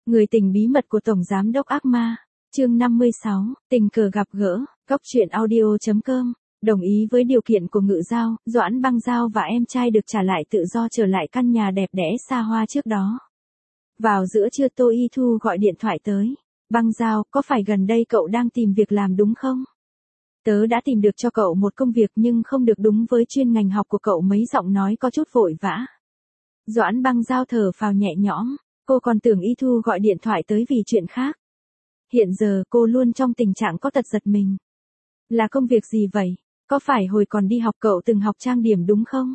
Người tình bí mật của Tổng Giám đốc ác ma. Chương 56, tình cờ gặp gỡ, Cóc truyện audio.com. Đồng ý với điều kiện của Ngự Giao, Doãn Băng Giao và em trai được trả lại tự do trở lại căn nhà đẹp đẽ xa hoa trước đó. Vào giữa trưa Tô Y Thu gọi điện thoại tới. Băng Giao, có phải gần đây cậu đang tìm việc làm đúng không? Tớ đã tìm được cho cậu một công việc nhưng không được đúng với chuyên ngành học của cậu, mấy giọng nói có chút vội vã. Doãn Băng Giao thở phào nhẹ nhõm, cô còn tưởng Y Thu gọi điện thoại tới vì chuyện khác. Hiện giờ cô luôn trong tình trạng có tật giật mình. Là công việc gì vậy? Có phải hồi còn đi học cậu từng học trang điểm đúng không?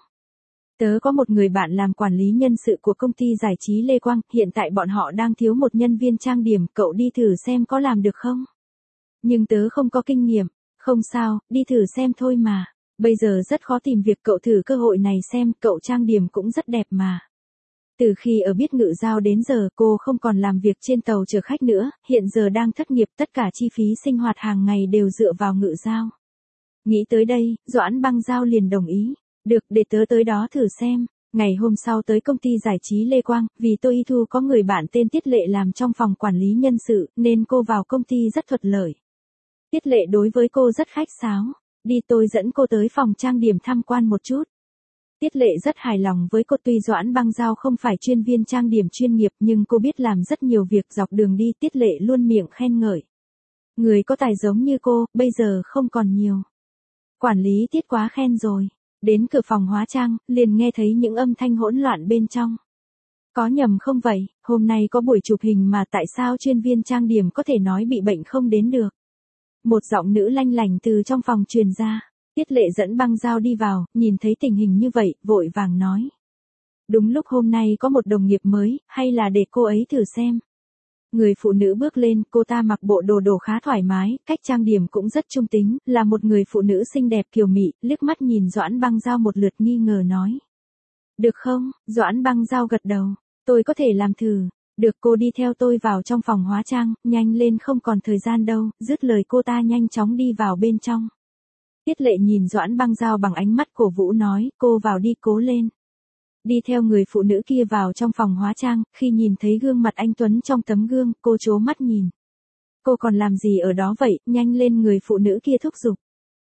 Tớ có một người bạn làm quản lý nhân sự của công ty giải trí Lê Quang, hiện tại bọn họ đang thiếu một nhân viên trang điểm, cậu đi thử xem có làm được không? Nhưng tớ không có kinh nghiệm. Không sao, đi thử xem thôi mà. Bây giờ rất khó tìm việc, cậu thử cơ hội này xem, cậu trang điểm cũng rất đẹp mà. Từ khi ở biết Ngự Giao đến giờ cô không còn làm việc trên tàu chở khách nữa, hiện giờ đang thất nghiệp, tất cả chi phí sinh hoạt hàng ngày đều dựa vào Ngự Giao. Nghĩ tới đây, Doãn Băng Giao liền đồng ý. Được, để tớ tới đó thử xem. Ngày hôm sau tới công ty giải trí Lê Quang, vì Tô Y Thu có người bạn tên Tiết Lệ làm trong phòng quản lý nhân sự, nên cô vào công ty rất thuận lợi. Tiết Lệ đối với cô rất khách sáo. Đi, tôi dẫn cô tới phòng trang điểm tham quan một chút. Tiết Lệ rất hài lòng với cô, tuy Doãn Băng Giao không phải chuyên viên trang điểm chuyên nghiệp nhưng cô biết làm rất nhiều việc, dọc đường đi Tiết Lệ luôn miệng khen ngợi. Người có tài giống như cô, bây giờ không còn nhiều. Quản lý Tiết quá khen rồi. Đến cửa phòng hóa trang, liền nghe thấy những âm thanh hỗn loạn bên trong. Có nhầm không vậy, hôm nay có buổi chụp hình mà tại sao chuyên viên trang điểm có thể nói bị bệnh không đến được? Một giọng nữ lanh lảnh từ trong phòng truyền ra. Tiết Lệ dẫn Băng Giao đi vào, nhìn thấy tình hình như vậy, vội vàng nói. Đúng lúc hôm nay có một đồng nghiệp mới, hay là để cô ấy thử xem. Người phụ nữ bước lên, cô ta mặc bộ đồ khá thoải mái, cách trang điểm cũng rất trung tính, là một người phụ nữ xinh đẹp kiều mị, liếc mắt nhìn Doãn Băng Giao một lượt nghi ngờ nói. Được không? Doãn Băng Giao gật đầu. Tôi có thể làm thử. Được, cô đi theo tôi vào trong phòng hóa trang, nhanh lên không còn thời gian đâu, dứt lời cô ta nhanh chóng đi vào bên trong. Tiết Lệ nhìn Doãn Băng Giao bằng ánh mắt cổ vũ nói, cô vào đi, cố lên. Đi theo người phụ nữ kia vào trong phòng hóa trang, khi nhìn thấy gương mặt anh Tuấn trong tấm gương, cô trố mắt nhìn. Cô còn làm gì ở đó vậy, nhanh lên, người phụ nữ kia thúc giục.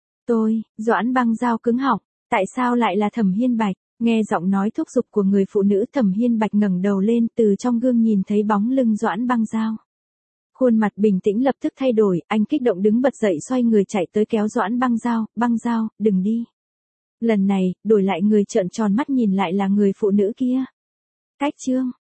Doãn Băng Giao cứng họng, tại sao lại là Thẩm Hiên Bạch? Nghe giọng nói thúc giục của người phụ nữ, Thẩm Hiên Bạch ngẩng đầu lên, từ trong gương nhìn thấy bóng lưng Doãn Băng Giao. Khuôn mặt bình tĩnh lập tức thay đổi, anh kích động đứng bật dậy, xoay người chạy tới kéo Doãn Băng Giao, đừng đi. Lần này, đổi lại người trợn tròn mắt nhìn lại là người phụ nữ kia. Cách chương.